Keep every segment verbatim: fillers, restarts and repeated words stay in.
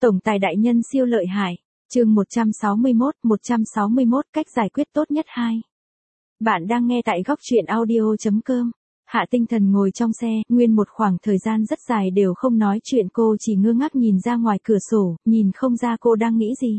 Tổng tài đại nhân siêu lợi hại. Chương một trăm sáu mươi mốt, một trăm sáu mươi mốt cách giải quyết tốt nhất hai. Bạn đang nghe tại góc truyện audio chấm com. Hạ Tinh Thần ngồi trong xe, nguyên một khoảng thời gian rất dài đều không nói chuyện, cô chỉ ngơ ngác nhìn ra ngoài cửa sổ, nhìn không ra cô đang nghĩ gì.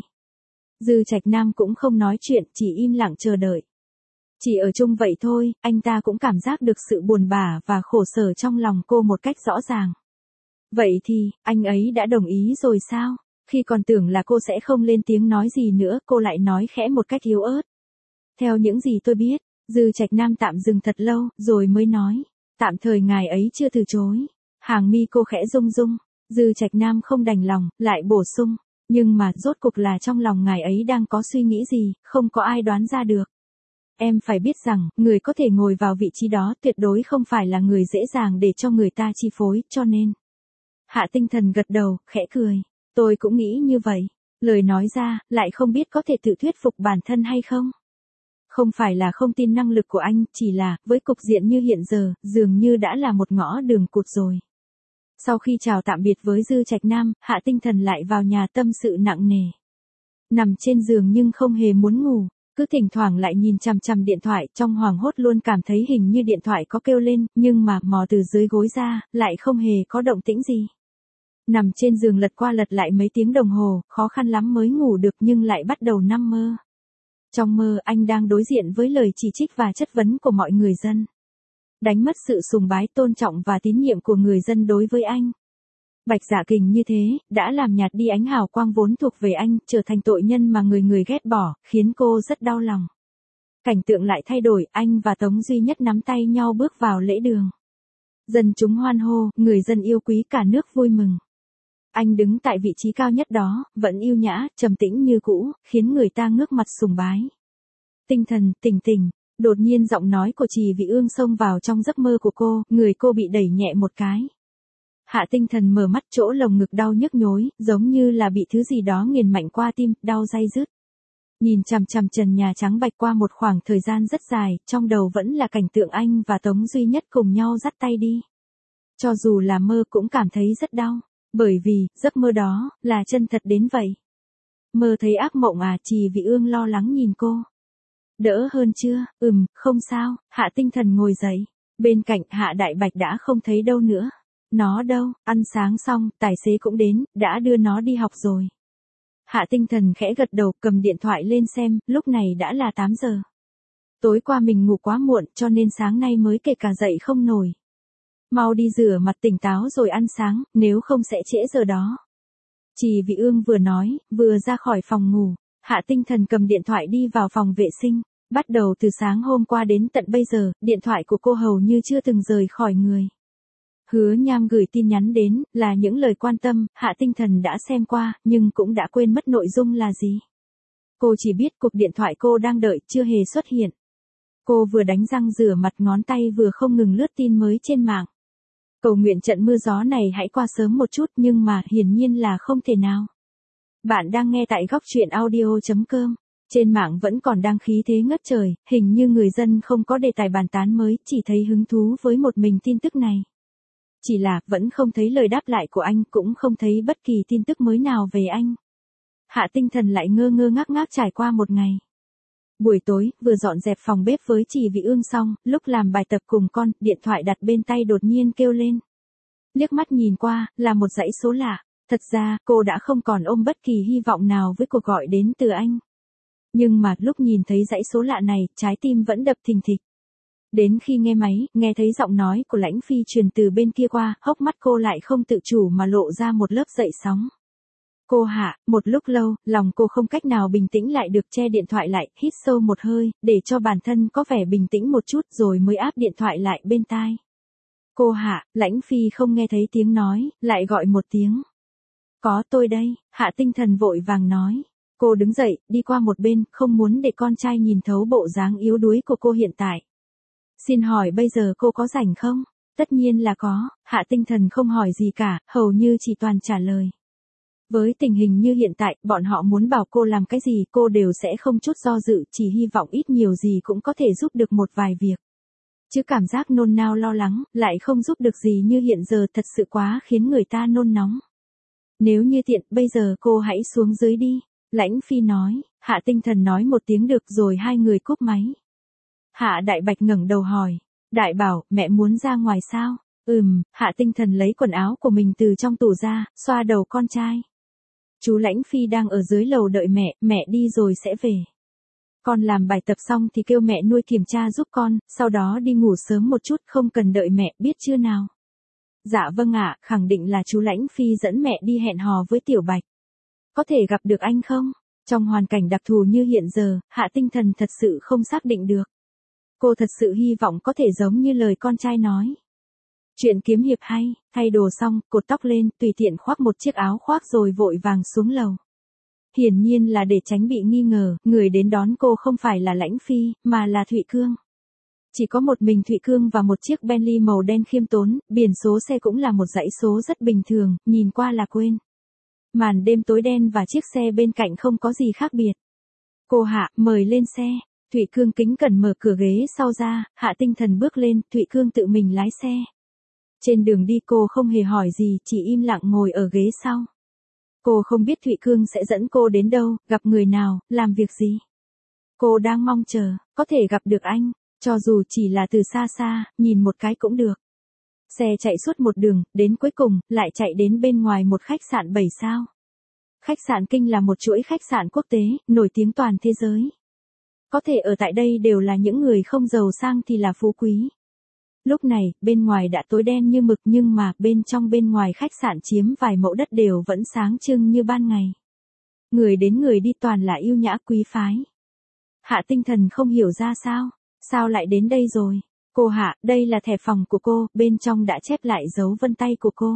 Dư Trạch Nam cũng không nói chuyện, chỉ im lặng chờ đợi. Chỉ ở chung vậy thôi, anh ta cũng cảm giác được sự buồn bã và khổ sở trong lòng cô một cách rõ ràng. Vậy thì, anh ấy đã đồng ý rồi sao? Khi còn tưởng là cô sẽ không lên tiếng nói gì nữa, cô lại nói khẽ một cách yếu ớt. Theo những gì tôi biết, Dư Trạch Nam tạm dừng thật lâu, rồi mới nói. Tạm thời ngài ấy chưa từ chối. Hàng mi cô khẽ rung rung. Dư Trạch Nam không đành lòng, lại bổ sung. Nhưng mà rốt cục là trong lòng ngài ấy đang có suy nghĩ gì, không có ai đoán ra được. Em phải biết rằng, người có thể ngồi vào vị trí đó tuyệt đối không phải là người dễ dàng để cho người ta chi phối, cho nên. Hạ Tinh Thần gật đầu, khẽ cười. Tôi cũng nghĩ như vậy. Lời nói ra, lại không biết có thể tự thuyết phục bản thân hay không. Không phải là không tin năng lực của anh, chỉ là, với cục diện như hiện giờ, dường như đã là một ngõ đường cụt rồi. Sau khi chào tạm biệt với Dư Trạch Nam, Hạ Tinh Thần lại vào nhà tâm sự nặng nề. Nằm trên giường nhưng không hề muốn ngủ, cứ thỉnh thoảng lại nhìn chằm chằm điện thoại, trong hoảng hốt luôn cảm thấy hình như điện thoại có kêu lên, nhưng mà mò từ dưới gối ra, lại không hề có động tĩnh gì. Nằm trên giường lật qua lật lại mấy tiếng đồng hồ, khó khăn lắm mới ngủ được nhưng lại bắt đầu nằm mơ. Trong mơ anh đang đối diện với lời chỉ trích và chất vấn của mọi người dân. Đánh mất sự sùng bái, tôn trọng và tín nhiệm của người dân đối với anh. Bạch Dạ Kình như thế, đã làm nhạt đi ánh hào quang vốn thuộc về anh, trở thành tội nhân mà người người ghét bỏ, khiến cô rất đau lòng. Cảnh tượng lại thay đổi, anh và Tống Duy Nhất nắm tay nhau bước vào lễ đường. Dân chúng hoan hô, người dân yêu quý, cả nước vui mừng. Anh đứng tại vị trí cao nhất đó, vẫn yêu nhã, trầm tĩnh như cũ, khiến người ta ngước mặt sùng bái. Tinh Thần, tỉnh tỉnh, đột nhiên giọng nói của Trì Vị Ương xông vào trong giấc mơ của cô, người cô bị đẩy nhẹ một cái. Hạ Tinh Thần mở mắt, chỗ lồng ngực đau nhức nhối, giống như là bị thứ gì đó nghiền mạnh qua tim, đau day dứt. Nhìn chằm chằm trần nhà trắng bạch qua một khoảng thời gian rất dài, trong đầu vẫn là cảnh tượng anh và Tống Duy Nhất cùng nhau dắt tay đi. Cho dù là mơ cũng cảm thấy rất đau. Bởi vì, giấc mơ đó, là chân thật đến vậy. Mơ thấy ác mộng à? Trì Vị Ương lo lắng nhìn cô. Đỡ hơn chưa? Ừm, không sao. Hạ Tinh Thần ngồi dậy. Bên cạnh Hạ Đại Bạch đã không thấy đâu nữa. Nó đâu? Ăn sáng xong, tài xế cũng đến, đã đưa nó đi học rồi. Hạ Tinh Thần khẽ gật đầu, cầm điện thoại lên xem, lúc này đã là tám giờ. Tối qua mình ngủ quá muộn, cho nên sáng nay mới kể cả dậy không nổi. Mau đi rửa mặt tỉnh táo rồi ăn sáng, nếu không sẽ trễ giờ đó. Trì Vị Ương vừa nói, vừa ra khỏi phòng ngủ. Hạ Tinh Thần cầm điện thoại đi vào phòng vệ sinh. Bắt đầu từ sáng hôm qua đến tận bây giờ, điện thoại của cô hầu như chưa từng rời khỏi người. Hứa Nham gửi tin nhắn đến, là những lời quan tâm, Hạ Tinh Thần đã xem qua, nhưng cũng đã quên mất nội dung là gì. Cô chỉ biết cuộc điện thoại cô đang đợi chưa hề xuất hiện. Cô vừa đánh răng rửa mặt, ngón tay vừa không ngừng lướt tin mới trên mạng. Cầu nguyện trận mưa gió này hãy qua sớm một chút, nhưng mà hiển nhiên là không thể nào. Bạn đang nghe tại góc truyện audio chấm com. Trên mạng vẫn còn đang khí thế ngất trời, hình như người dân không có đề tài bàn tán mới, chỉ thấy hứng thú với một mình tin tức này. Chỉ là, vẫn không thấy lời đáp lại của anh, cũng không thấy bất kỳ tin tức mới nào về anh. Hạ Tinh Thần lại ngơ ngơ ngác ngác trải qua một ngày. Buổi tối, vừa dọn dẹp phòng bếp với Trì Vị Ương xong, lúc làm bài tập cùng con, điện thoại đặt bên tay đột nhiên kêu lên. Liếc mắt nhìn qua, là một dãy số lạ. Thật ra, cô đã không còn ôm bất kỳ hy vọng nào với cuộc gọi đến từ anh. Nhưng mà, lúc nhìn thấy dãy số lạ này, trái tim vẫn đập thình thịch. Đến khi nghe máy, nghe thấy giọng nói của Lãnh Phi truyền từ bên kia qua, hốc mắt cô lại không tự chủ mà lộ ra một lớp dậy sóng. Cô Hạ, một lúc lâu, lòng cô không cách nào bình tĩnh lại được, che điện thoại lại, hít sâu một hơi, để cho bản thân có vẻ bình tĩnh một chút rồi mới áp điện thoại lại bên tai. Cô Hạ, Lãnh Phi không nghe thấy tiếng nói, lại gọi một tiếng. Có tôi đây, Hạ Tinh Thần vội vàng nói. Cô đứng dậy, đi qua một bên, không muốn để con trai nhìn thấu bộ dáng yếu đuối của cô hiện tại. Xin hỏi bây giờ cô có rảnh không? Tất nhiên là có, Hạ Tinh Thần không hỏi gì cả, hầu như chỉ toàn trả lời. Với tình hình như hiện tại, bọn họ muốn bảo cô làm cái gì cô đều sẽ không chút do dự, chỉ hy vọng ít nhiều gì cũng có thể giúp được một vài việc. Chứ cảm giác nôn nao lo lắng, lại không giúp được gì như hiện giờ thật sự quá khiến người ta nôn nóng. Nếu như tiện, bây giờ cô hãy xuống dưới đi. Lãnh Phi nói, Hạ Tinh Thần nói một tiếng được rồi hai người cúp máy. Hạ Đại Bạch ngẩng đầu hỏi, Đại Bảo, mẹ muốn ra ngoài sao? Ừm, Hạ Tinh Thần lấy quần áo của mình từ trong tủ ra, xoa đầu con trai. Chú Lãnh Phi đang ở dưới lầu đợi mẹ, mẹ đi rồi sẽ về. Con làm bài tập xong thì kêu mẹ nuôi kiểm tra giúp con, sau đó đi ngủ sớm một chút, không cần đợi mẹ, biết chưa nào? Dạ vâng ạ, khẳng định là chú Lãnh Phi dẫn mẹ đi hẹn hò với Tiểu Bạch. Có thể gặp được anh không? Trong hoàn cảnh đặc thù như hiện giờ, Hạ Tinh Thần thật sự không xác định được. Cô thật sự hy vọng có thể giống như lời con trai nói. Chuyện kiếm hiệp hay, thay đồ xong, cột tóc lên, tùy tiện khoác một chiếc áo khoác rồi vội vàng xuống lầu. Hiển nhiên là để tránh bị nghi ngờ, người đến đón cô không phải là Lãnh Phi, mà là Thụy Cương. Chỉ có một mình Thụy Cương và một chiếc Bentley màu đen khiêm tốn, biển số xe cũng là một dãy số rất bình thường, nhìn qua là quên. Màn đêm tối đen và chiếc xe bên cạnh không có gì khác biệt. Cô Hạ, mời lên xe. Thụy Cương kính cẩn mở cửa ghế sau ra, Hạ Tinh Thần bước lên, Thụy Cương tự mình lái xe. Trên đường đi cô không hề hỏi gì, chỉ im lặng ngồi ở ghế sau. Cô không biết Thụy Cương sẽ dẫn cô đến đâu, gặp người nào, làm việc gì. Cô đang mong chờ, có thể gặp được anh, cho dù chỉ là từ xa xa, nhìn một cái cũng được. Xe chạy suốt một đường, đến cuối cùng, lại chạy đến bên ngoài một khách sạn bảy sao. Khách sạn Kinh là một chuỗi khách sạn quốc tế, nổi tiếng toàn thế giới. Có thể ở tại đây đều là những người không giàu sang thì là phú quý. Lúc này, bên ngoài đã tối đen như mực nhưng mà bên trong bên ngoài khách sạn chiếm vài mẫu đất đều vẫn sáng trưng như ban ngày. Người đến người đi toàn là yêu nhã quý phái. Hạ Tinh Thần không hiểu ra sao, sao lại đến đây rồi. Cô Hạ, đây là thẻ phòng của cô, bên trong đã chép lại dấu vân tay của cô.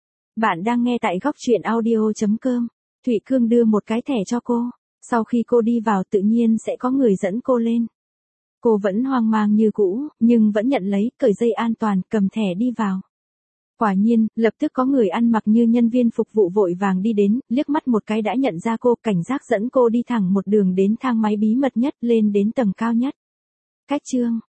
Bạn đang nghe tại góc truyện audio chấm com. Thụy Cương đưa một cái thẻ cho cô. Sau khi cô đi vào tự nhiên sẽ có người dẫn cô lên. Cô vẫn hoang mang như cũ, nhưng vẫn nhận lấy, cởi dây an toàn, cầm thẻ đi vào. Quả nhiên, lập tức có người ăn mặc như nhân viên phục vụ vội vàng đi đến, liếc mắt một cái đã nhận ra cô, cảnh giác dẫn cô đi thẳng một đường đến thang máy bí mật nhất, lên đến tầng cao nhất. Cách chương